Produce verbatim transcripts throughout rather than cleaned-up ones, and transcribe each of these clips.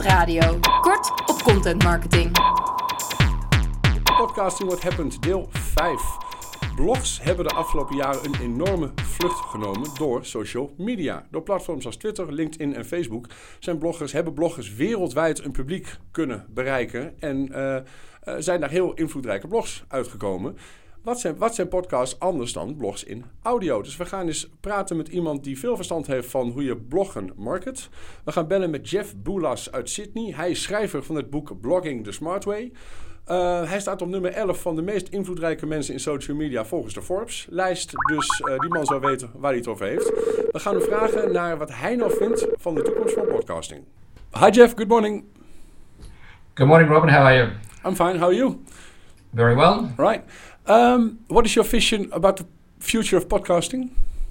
Radio. Kort op content marketing. Podcasting What Happened, deel vijf. Blogs hebben de afgelopen jaren een enorme vlucht genomen door social media. Door platforms als Twitter, LinkedIn en Facebook zijn bloggers, hebben bloggers wereldwijd een publiek kunnen bereiken en uh, uh, zijn daar heel invloedrijke blogs uitgekomen. Wat zijn, wat zijn podcasts anders dan blogs in audio? Dus we gaan eens praten met iemand die veel verstand heeft van hoe je bloggen market. We gaan bellen met Jeff Boulas uit Sydney. Hij is schrijver van het boek Blogging the Smart Way. Uh, hij staat op nummer elf van de meest invloedrijke mensen in social media volgens de Forbes-lijst. Dus uh, die man zou weten waar hij het over heeft. We gaan hem vragen naar wat hij nou vindt van de toekomst van podcasting. Hi Jeff, good morning. Good morning Robin, how are you? I'm fine, how are you? Very well. Right. Um, what is your vision about the future of podcasting?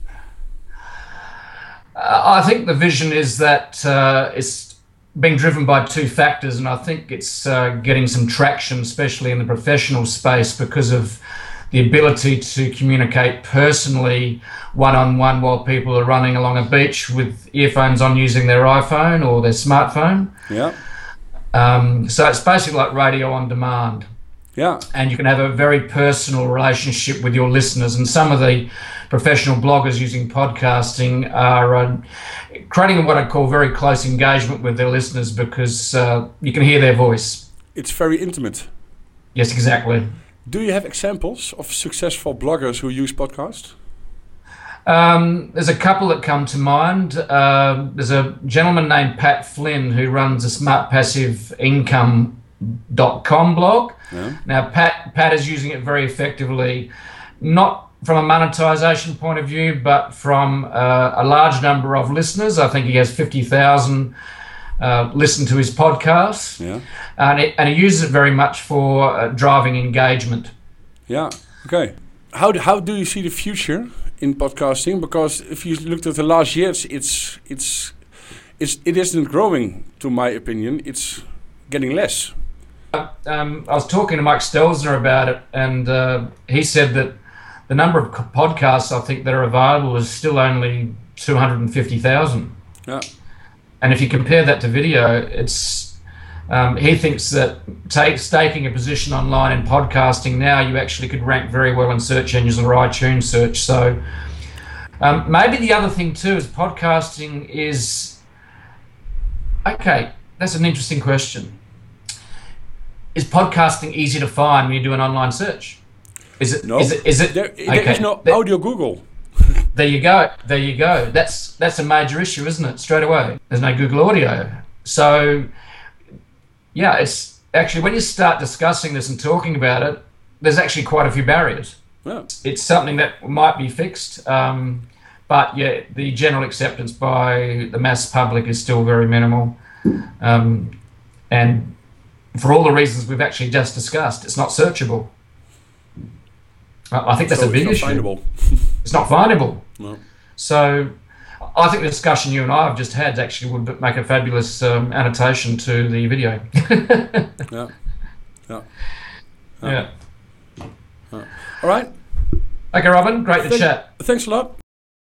Uh, I think the vision is that uh, it's being driven by two factors, and I think it's uh, getting some traction, especially in the professional space, because of the ability to communicate personally one-on-one while people are running along a beach with earphones on using their iPhone or their smartphone. Yeah. Um, so it's basically like radio on demand. Yeah. And you can have a very personal relationship with your listeners. And some of the professional bloggers using podcasting are uh, creating what I'd call very close engagement with their listeners because uh, you can hear their voice. It's very intimate. Yes, exactly. Do you have examples of successful bloggers who use podcasts? Um, there's a couple that come to mind. Uh, there's a gentleman named Pat Flynn who runs a Smart Passive Income dot com blog. Yeah. Now, Pat Pat is using it very effectively, not from a monetization point of view, but from uh, a large number of listeners. I think he has fifty thousand uh, listen to his podcasts. Yeah. And, it, and he uses it very much for uh, driving engagement. Yeah, okay. How do, how do you see the future in podcasting? Because if you looked at the last years, it's it's it's it isn't growing, to my opinion. It's getting less. Um, I was talking to Mike Stelzner about it, and uh, he said that the number of podcasts I think that are available is still only two hundred fifty thousand. Yeah. And if you compare that to video, it's um, he thinks that take, taking a position online in podcasting now, you actually could rank very well in search engines or iTunes search. So um, maybe the other thing too is podcasting is okay. That's an interesting question. Is podcasting easy to find when you do an online search? Is it? No. Is it? Is it? There, okay. there is no There- audio Google. There you go. There you go. That's that's a major issue, isn't it? Straight away, there's no Google Audio. So, yeah, it's actually when you start discussing this and talking about it, there's actually quite a few barriers. Yeah. It's something that might be fixed, um, but yeah, the general acceptance by the mass public is still very minimal, um, and for all the reasons we've actually just discussed, it's not searchable. I I think that's So a big it's not issue. findable. It's not findable. No. So I think the discussion you and I have just had actually would make a fabulous um, annotation to the video. Yeah. Yeah. Yeah. All right. Okay, Robin, great to Thank- chat. Thanks a lot.